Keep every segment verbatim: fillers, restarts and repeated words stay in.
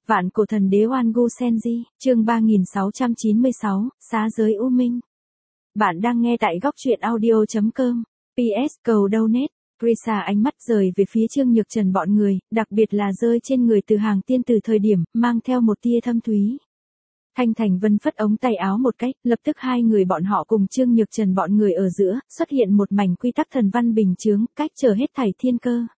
Vạn cổ thần đế Oan Gu Senji, chương ba nghìn sáu trăm chín mươi sáu, xá giới U Minh. Bạn đang nghe tại góc truyện audio chấm com. pê ét cầu donate. Krisa ánh mắt rời về phía Trương Nhược Trần bọn người, đặc biệt là rơi trên người từ hàng tiên từ thời điểm, mang theo một tia thâm thúy. Thanh Thành Vân phất ống tay áo một cách, lập tức hai người bọn họ cùng Trương Nhược Trần bọn người ở giữa, xuất hiện một mảnh quy tắc thần văn bình chướng, cách trở hết thảy thiên cơ.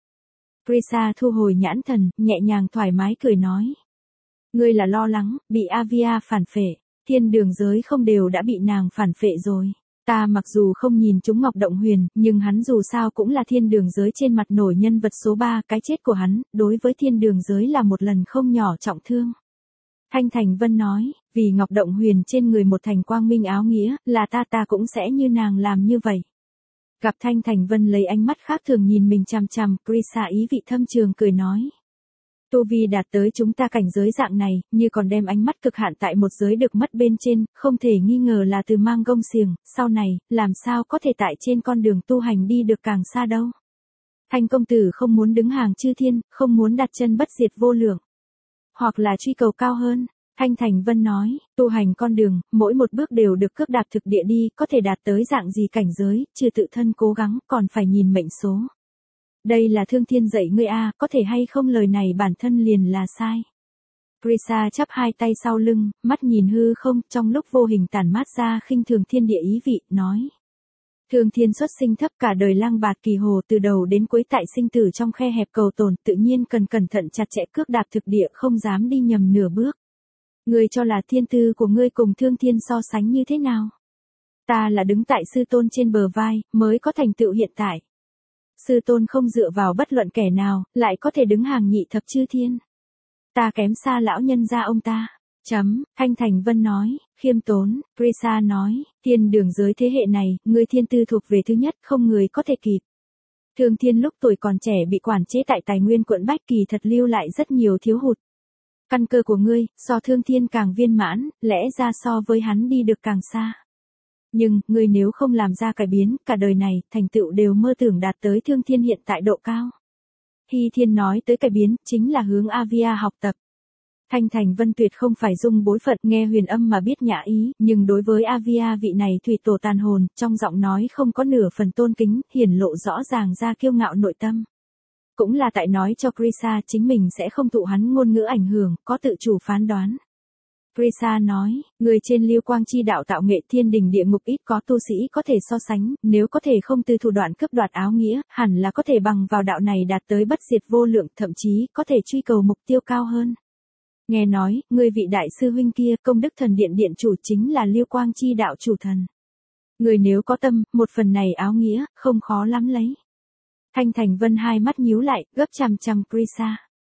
Krisa thu hồi nhãn thần, nhẹ nhàng thoải mái cười nói. Ngươi là lo lắng, bị Avia phản phệ, thiên đường giới không đều đã bị nàng phản phệ rồi. Ta mặc dù không nhìn chúng Ngọc Động Huyền, nhưng hắn dù sao cũng là thiên đường giới trên mặt nổi nhân vật số ba, cái chết của hắn, đối với thiên đường giới là một lần không nhỏ trọng thương. Thanh Thành Vân nói, vì Ngọc Động Huyền trên người một thành quang minh áo nghĩa, là ta ta cũng sẽ như nàng làm như vậy. Gặp Thanh Thành Vân lấy ánh mắt khác thường nhìn mình chằm chằm, Krisa ý vị thâm trường cười nói. Tu vi đạt tới chúng ta cảnh giới dạng này, như còn đem ánh mắt cực hạn tại một giới được mất bên trên, không thể nghi ngờ là từ mang gông xiềng, sau này, làm sao có thể tại trên con đường tu hành đi được càng xa đâu. Thanh công tử không muốn đứng hàng chư thiên, không muốn đặt chân bất diệt vô lượng. Hoặc là truy cầu cao hơn. Thanh Thành Vân nói, tu hành con đường, mỗi một bước đều được cước đạp thực địa đi, có thể đạt tới dạng gì cảnh giới, trừ tự thân cố gắng, còn phải nhìn mệnh số. Đây là thương thiên dạy ngươi a, có thể hay không lời này bản thân liền là sai. Krisa chắp hai tay sau lưng, mắt nhìn hư không, trong lúc vô hình tản mát ra khinh thường thiên địa ý vị, nói. Thương thiên xuất sinh thấp cả đời lang bạt kỳ hồ từ đầu đến cuối tại sinh tử trong khe hẹp cầu tồn, tự nhiên cần cẩn thận chặt chẽ cước đạp thực địa không dám đi nhầm nửa bước. Ngươi cho là thiên tư của ngươi cùng thương thiên so sánh như thế nào? Ta là đứng tại sư tôn trên bờ vai, mới có thành tựu hiện tại. Sư tôn không dựa vào bất luận kẻ nào, lại có thể đứng hàng nhị thập chư thiên. Ta kém xa lão nhân gia ông ta. Chấm, Thanh Thành Vân nói, khiêm tốn, Krisa nói, thiên đường giới thế hệ này, ngươi thiên tư thuộc về thứ nhất, không người có thể kịp. Thương thiên lúc tuổi còn trẻ bị quản chế tại tài nguyên quận Bách Kỳ thật lưu lại rất nhiều thiếu hụt. Căn cơ của ngươi, so thương thiên càng viên mãn, lẽ ra so với hắn đi được càng xa. Nhưng, ngươi nếu không làm ra cải biến, cả đời này, thành tựu đều mơ tưởng đạt tới thương thiên hiện tại độ cao. Hy Thiên nói tới cải biến, chính là hướng Avia học tập. Thanh Thành Vân tuyệt không phải dung bối phận nghe huyền âm mà biết nhã ý, nhưng đối với Avia vị này thủy tổ tàn hồn, trong giọng nói không có nửa phần tôn kính, hiển lộ rõ ràng ra kiêu ngạo nội tâm. Cũng là tại nói cho Krisa chính mình sẽ không thụ hắn ngôn ngữ ảnh hưởng, có tự chủ phán đoán. Krisa nói, người trên Lưu Quang Chi đạo tạo nghệ thiên đình địa ngục ít có tu sĩ có thể so sánh, nếu có thể không từ thủ đoạn cướp đoạt áo nghĩa, hẳn là có thể bằng vào đạo này đạt tới bất diệt vô lượng, thậm chí có thể truy cầu mục tiêu cao hơn. Nghe nói, người vị đại sư huynh kia, công đức thần điện điện chủ chính là Lưu Quang Chi đạo chủ thần. Người nếu có tâm, một phần này áo nghĩa, không khó lắm lấy. Thanh Thành Vân hai mắt nhíu lại, gấp chằm chằm Krisa.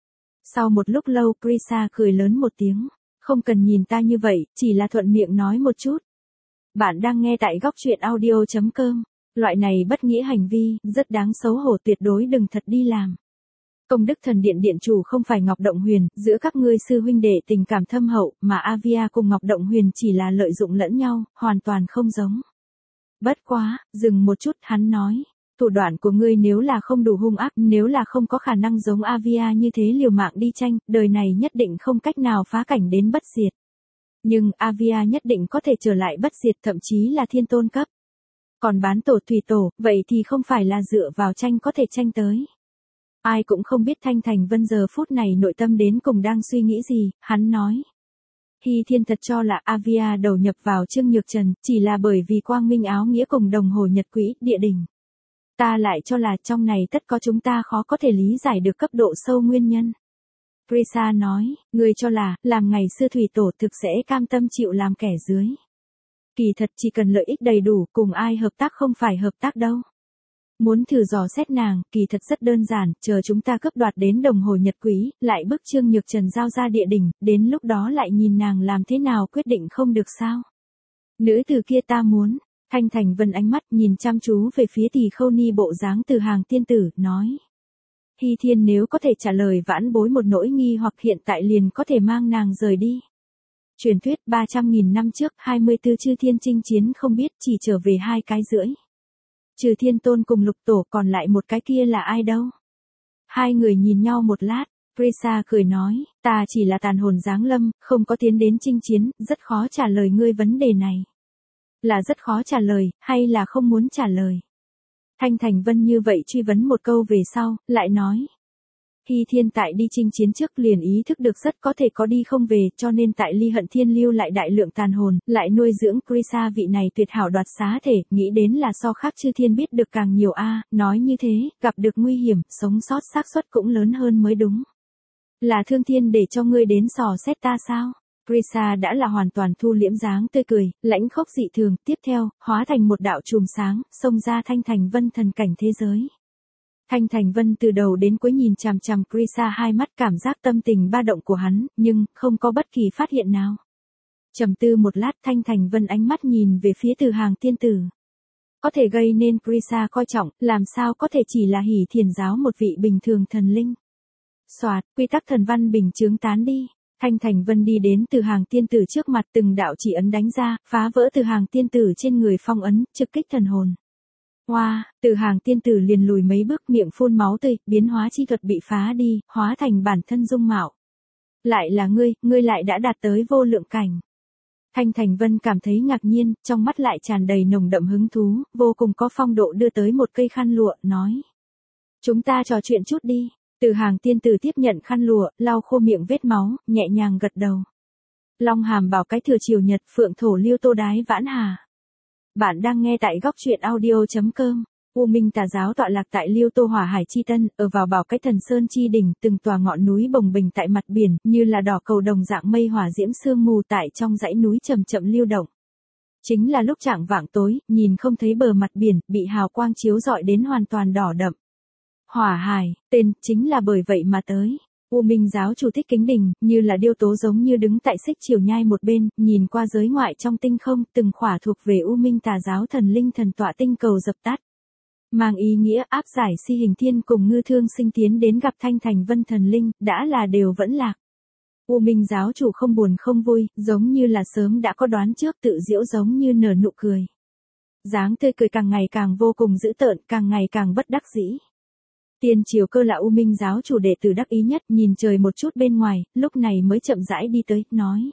Sau một lúc lâu Krisa cười lớn một tiếng. Không cần nhìn ta như vậy, chỉ là thuận miệng nói một chút. Bạn đang nghe tại góc truyện audio chấm com. Loại này bất nghĩa hành vi, rất đáng xấu hổ, tuyệt đối đừng thật đi làm. Công đức thần điện điện chủ không phải Ngọc Động Huyền, giữa các ngươi sư huynh đệ tình cảm thâm hậu, mà Avia cùng Ngọc Động Huyền chỉ là lợi dụng lẫn nhau, hoàn toàn không giống. Bất quá, dừng một chút, hắn nói. Thủ đoạn của ngươi nếu là không đủ hung ác, nếu là không có khả năng giống Avia như thế liều mạng đi tranh, đời này nhất định không cách nào phá cảnh đến bất diệt. Nhưng Avia nhất định có thể trở lại bất diệt, thậm chí là thiên tôn cấp. Còn bán tổ thủy tổ, vậy thì không phải là dựa vào tranh có thể tranh tới. Ai cũng không biết Thanh Thành Vân giờ phút này nội tâm đến cùng đang suy nghĩ gì, hắn nói. Hy Thiên thật cho là Avia đầu nhập vào Trương Nhược Trần, chỉ là bởi vì quang minh áo nghĩa cùng đồng hồ nhật quỹ, địa đình. Ta lại cho là trong này tất có chúng ta khó có thể lý giải được cấp độ sâu nguyên nhân. Krisa nói, người cho là, làm ngày xưa thủy tổ thực sẽ cam tâm chịu làm kẻ dưới. Kỳ thật chỉ cần lợi ích đầy đủ, cùng ai hợp tác không phải hợp tác đâu. Muốn thử dò xét nàng, kỳ thật rất đơn giản, chờ chúng ta cướp đoạt đến đồng hồ nhật quý, lại bức Trương Nhược Trần giao ra địa đỉnh, đến lúc đó lại nhìn nàng làm thế nào quyết định không được sao. Nữ từ kia ta muốn. Thanh Thành Vân ánh mắt nhìn chăm chú về phía Tỳ Khâu Ni bộ dáng từ hàng tiên tử, nói. Hy Thiên nếu có thể trả lời vãn bối một nỗi nghi hoặc hiện tại liền có thể mang nàng rời đi. Truyền thuyết ba trăm nghìn năm trước, hai mươi tư chư thiên chinh chiến không biết chỉ trở về hai cái rưỡi. Trừ thiên tôn cùng lục tổ còn lại một cái kia là ai đâu. Hai người nhìn nhau một lát, Krisa cười nói, ta chỉ là tàn hồn giáng lâm, không có tiến đến chinh chiến, rất khó trả lời ngươi vấn đề này. Là rất khó trả lời, hay là không muốn trả lời? Thanh Thành Vân như vậy truy vấn một câu về sau, lại nói. Hy Thiên tại đi chinh chiến trước liền ý thức được rất có thể có đi không về, cho nên tại Ly Hận Thiên lưu lại đại lượng tàn hồn, lại nuôi dưỡng Krisa vị này tuyệt hảo đoạt xá thể, nghĩ đến là so khác chư thiên biết được càng nhiều a, nói như thế, gặp được nguy hiểm, sống sót xác suất cũng lớn hơn mới đúng. Là Thương Thiên để cho ngươi đến dò xét ta sao? Krisa đã là hoàn toàn thu liễm dáng tươi cười, lãnh khốc dị thường, tiếp theo, hóa thành một đạo chùm sáng, xông ra Thanh Thành Vân thần cảnh thế giới. Thanh Thành Vân từ đầu đến cuối nhìn chằm chằm Krisa hai mắt, cảm giác tâm tình ba động của hắn, nhưng không có bất kỳ phát hiện nào. Trầm tư một lát, Thanh Thành Vân ánh mắt nhìn về phía Từ Hàng tiên tử. Có thể gây nên Krisa coi trọng, làm sao có thể chỉ là Hỷ Thiền giáo một vị bình thường thần linh. Soạt, quy tắc thần văn bình chướng tán đi. Thanh Thành Vân đi đến Từ Hàng tiên tử trước mặt, từng đạo chỉ ấn đánh ra, phá vỡ Từ Hàng tiên tử trên người phong ấn, trực kích thần hồn. Hoa, wow, Từ Hàng tiên tử liền lùi mấy bước, miệng phun máu tươi, biến hóa chi thuật bị phá đi, hóa thành bản thân dung mạo. Lại là ngươi, ngươi lại đã đạt tới vô lượng cảnh. Thanh Thành Vân cảm thấy ngạc nhiên, trong mắt lại tràn đầy nồng đậm hứng thú, vô cùng có phong độ, đưa tới một cây khăn lụa, nói. Chúng ta trò chuyện chút đi. Từ Hàng tiên tử tiếp nhận khăn lụa, lau khô miệng vết máu, nhẹ nhàng gật đầu. Long Hàm bảo cái thừa chiều nhật, phượng thổ liêu tô đái vãn hà. Bạn đang nghe tại góc truyện audio.com. U Minh tà giáo tọa lạc tại Liêu Tô Hỏa Hải Chi Tân, ở vào bảo cái thần sơn chi đỉnh, từng tòa ngọn núi bồng bềnh tại mặt biển, như là đỏ cầu đồng dạng mây hỏa diễm sương mù tại trong dãy núi chậm chậm lưu động. Chính là lúc chạng vạng tối, nhìn không thấy bờ mặt biển, bị hào quang chiếu rọi đến hoàn toàn đỏ đậm. Hỏa Hải, tên chính là bởi vậy mà tới. U Minh giáo chủ Thích Kính Đình, như là điêu tố giống như đứng tại xích chiều nhai một bên, nhìn qua giới ngoại trong tinh không, từng khỏa thuộc về U Minh tà giáo thần linh thần tọa tinh cầu dập tắt. Mang ý nghĩa áp giải Si Hình Thiên cùng Ngư Thương Sinh tiến đến gặp Thanh Thành Vân thần linh, đã là đều vẫn lạc. U Minh giáo chủ không buồn không vui, giống như là sớm đã có đoán trước, tự giễu giống như nở nụ cười. Dáng tươi cười càng ngày càng vô cùng dữ tợn, càng ngày càng bất đắc dĩ. Tiên Triều Cơ là U Minh giáo chủ đệ tử đắc ý nhất, nhìn trời một chút bên ngoài, lúc này mới chậm rãi đi tới, nói.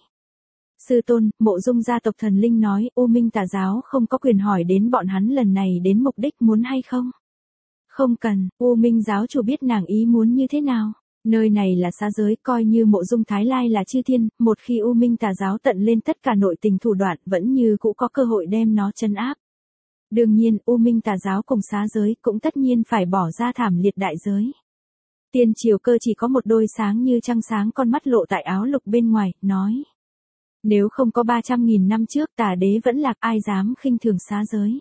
Sư tôn, Mộ Dung gia tộc thần linh nói, U Minh tà giáo không có quyền hỏi đến bọn hắn lần này đến mục đích muốn hay không? Không cần, U Minh giáo chủ biết nàng ý muốn như thế nào. Nơi này là xá giới, coi như Mộ Dung Thái Lai là chư thiên, một khi U Minh tà giáo tận lên tất cả nội tình thủ đoạn, vẫn như cũ có cơ hội đem nó trấn áp. Đương nhiên, U Minh tà giáo cùng xá giới cũng tất nhiên phải bỏ ra thảm liệt đại giới. Tiên Triều Cơ chỉ có một đôi sáng như trăng sáng con mắt lộ tại áo lục bên ngoài, nói. Nếu không có ba trăm nghìn năm trước tà đế vẫn lạc, ai dám khinh thường xá giới.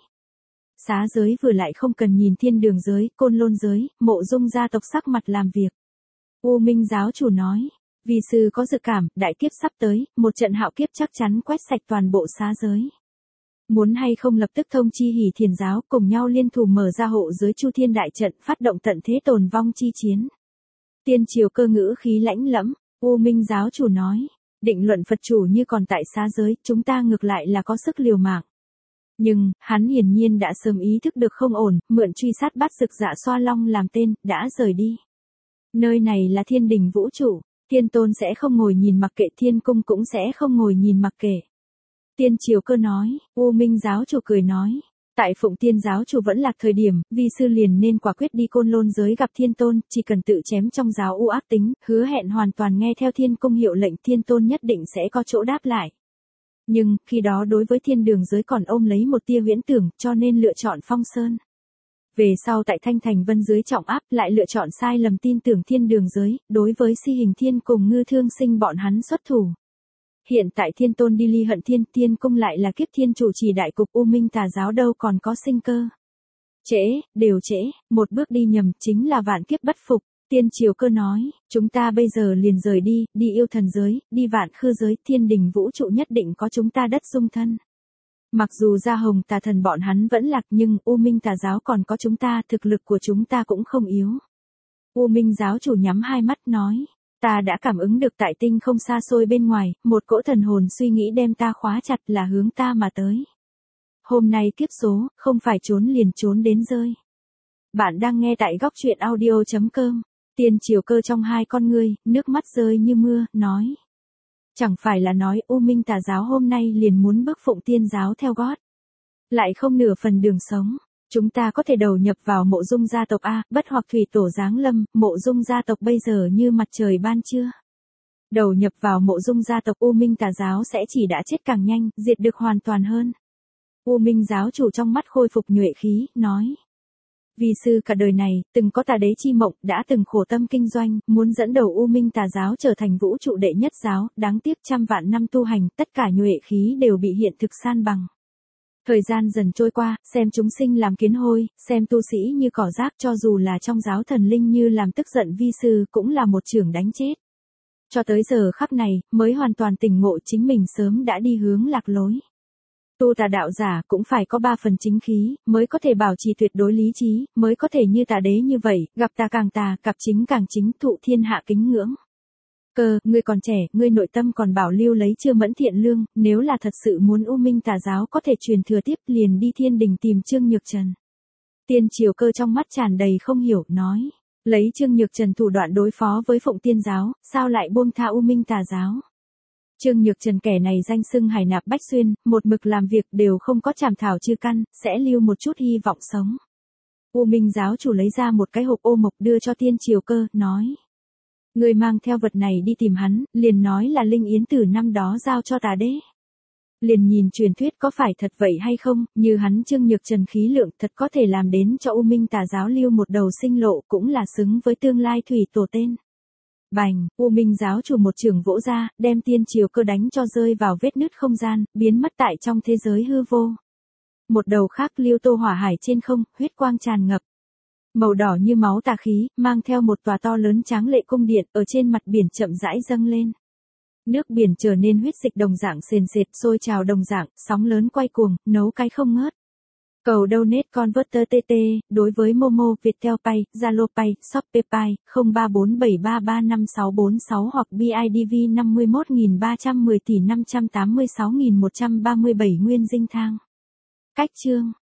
Xá giới vừa lại không cần nhìn thiên đường giới, côn lôn giới, Mộ Dung gia tộc sắc mặt làm việc. U Minh giáo chủ nói, vì sư có dự cảm, đại kiếp sắp tới, một trận hạo kiếp chắc chắn quét sạch toàn bộ xá giới. Muốn hay không lập tức thông chi Hỷ Thiền giáo cùng nhau liên thủ mở ra hộ giới Chu Thiên đại trận, phát động tận thế tồn vong chi chiến. Tiên Triều Cơ ngữ khí lãnh lẫm, U Minh giáo chủ nói, định luận Phật chủ như còn tại xá giới, chúng ta ngược lại là có sức liều mạng. Nhưng, hắn hiển nhiên đã sớm ý thức được không ổn, mượn truy sát bắt Dực Dạ Xoa Long làm tên, đã rời đi. Nơi này là thiên đình vũ trụ, Thiên Tôn sẽ không ngồi nhìn mặc kệ, Thiên Cung cũng sẽ không ngồi nhìn mặc kệ. Tiên Triều Cơ nói, U Minh giáo chủ cười nói, tại Phụng Tiên giáo chủ vẫn lạc thời điểm, vi sư liền nên quả quyết đi côn lôn giới gặp Thiên Tôn, chỉ cần tự chém trong giáo u ác tính, hứa hẹn hoàn toàn nghe theo Thiên Cung hiệu lệnh, Thiên Tôn nhất định sẽ có chỗ đáp lại. Nhưng, khi đó đối với thiên đường giới còn ôm lấy một tia huyễn tưởng, cho nên lựa chọn Phong Sơn. Về sau tại Thanh Thành Vân dưới trọng áp, lại lựa chọn sai lầm tin tưởng thiên đường giới, đối với Si Hình Thiên cùng Ngư Thương Sinh bọn hắn xuất thủ. Hiện tại Thiên Tôn đi Ly Hận Thiên, Thiên Cung lại là kiếp thiên chủ trì đại cục, U Minh tà giáo đâu còn có sinh cơ. Trễ, đều trễ, một bước đi nhầm, chính là vạn kiếp bất phục. Tiên Triều Cơ nói, chúng ta bây giờ liền rời đi, đi yêu thần giới, đi vạn khư giới, thiên đình vũ trụ nhất định có chúng ta đất dung thân. Mặc dù Gia Hồng tà thần bọn hắn vẫn lạc, nhưng U Minh tà giáo còn có chúng ta, thực lực của chúng ta cũng không yếu. U Minh giáo chủ nhắm hai mắt nói, ta đã cảm ứng được tại tinh không xa xôi bên ngoài, một cỗ thần hồn suy nghĩ đem ta khóa chặt, là hướng ta mà tới. Hôm nay kiếp số, không phải trốn liền trốn đến rơi. Bạn đang nghe tại góc truyện audio chấm com. Tiên Triều Cơ trong hai con ngươi, nước mắt rơi như mưa, nói. Chẳng phải là nói U Minh Tà giáo hôm nay liền muốn bước Phụng Tiên giáo theo gót. Lại không nửa phần đường sống. Chúng ta có thể đầu nhập vào Mộ Dung gia tộc A, bất hoặc thủy tổ giáng lâm, Mộ Dung gia tộc bây giờ như mặt trời ban trưa. Đầu nhập vào Mộ Dung gia tộc U Minh Tà giáo sẽ chỉ đã chết càng nhanh, diệt được hoàn toàn hơn. U Minh giáo chủ trong mắt khôi phục nhuệ khí, nói. Vi sư cả đời này, từng có tà đế chi mộng, đã từng khổ tâm kinh doanh, muốn dẫn đầu U Minh Tà giáo trở thành vũ trụ đệ nhất giáo, đáng tiếc trăm vạn năm tu hành, tất cả nhuệ khí đều bị hiện thực san bằng. Thời gian dần trôi qua, xem chúng sinh làm kiến hôi, xem tu sĩ như cỏ rác, cho dù là trong giáo thần linh như làm tức giận vi sư cũng là một chưởng đánh chết. Cho tới giờ khắc này, mới hoàn toàn tỉnh ngộ chính mình sớm đã đi hướng lạc lối. Tu tà đạo giả cũng phải có ba phần chính khí, mới có thể bảo trì tuyệt đối lý trí, mới có thể như tà đế như vậy, gặp tà càng tà, gặp chính càng chính, thụ thiên hạ kính ngưỡng. Cơ, ngươi còn trẻ, ngươi nội tâm còn bảo lưu lấy chưa mẫn thiện lương, nếu là thật sự muốn U Minh Tà giáo có thể truyền thừa tiếp liền đi thiên đình tìm Trương Nhược Trần. Tiên Triều Cơ trong mắt tràn đầy không hiểu, nói, lấy Trương Nhược Trần thủ đoạn đối phó với Phụng Tiên giáo, sao lại buông tha U Minh Tà giáo? Trương Nhược Trần kẻ này danh xưng hải nạp bách xuyên, một mực làm việc đều không có chảm thảo chư căn, sẽ lưu một chút hy vọng sống. U Minh giáo chủ lấy ra một cái hộp ô mộc đưa cho Tiên Triều Cơ, nói. Người mang theo vật này đi tìm hắn, liền nói là Linh Yến Tử năm đó giao cho tà đế. Liền nhìn truyền thuyết có phải thật vậy hay không, như hắn Trương Nhược Trần khí lượng thật có thể làm đến cho U Minh Tà giáo lưu một đầu sinh lộ cũng là xứng với tương lai thủy tổ tên. Bành, U Minh giáo chủ một trường vỗ ra, đem Tiên Triều Cơ đánh cho rơi vào vết nứt không gian, biến mất tại trong thế giới hư vô. Một đầu khác lưu tô hỏa hải trên không, huyết quang tràn ngập. Màu đỏ như máu tà khí, mang theo một tòa to lớn tráng lệ cung điện, ở trên mặt biển chậm rãi dâng lên. Nước biển trở nên huyết dịch đồng dạng sền sệt, sôi trào đồng dạng, sóng lớn quay cuồng, nấu cái không ngớt. Cầu donate converter tê tê, đối với Momo, Viettel Pay, Zalo Pay, Shopee Pay, không ba bốn bảy ba ba năm sáu bốn sáu hoặc bê i đê vê năm mươi mốt nghìn ba trăm mười tỷ năm trăm tám mươi sáu nghìn một trăm ba mươi bảy nguyên dinh thang. Cách chương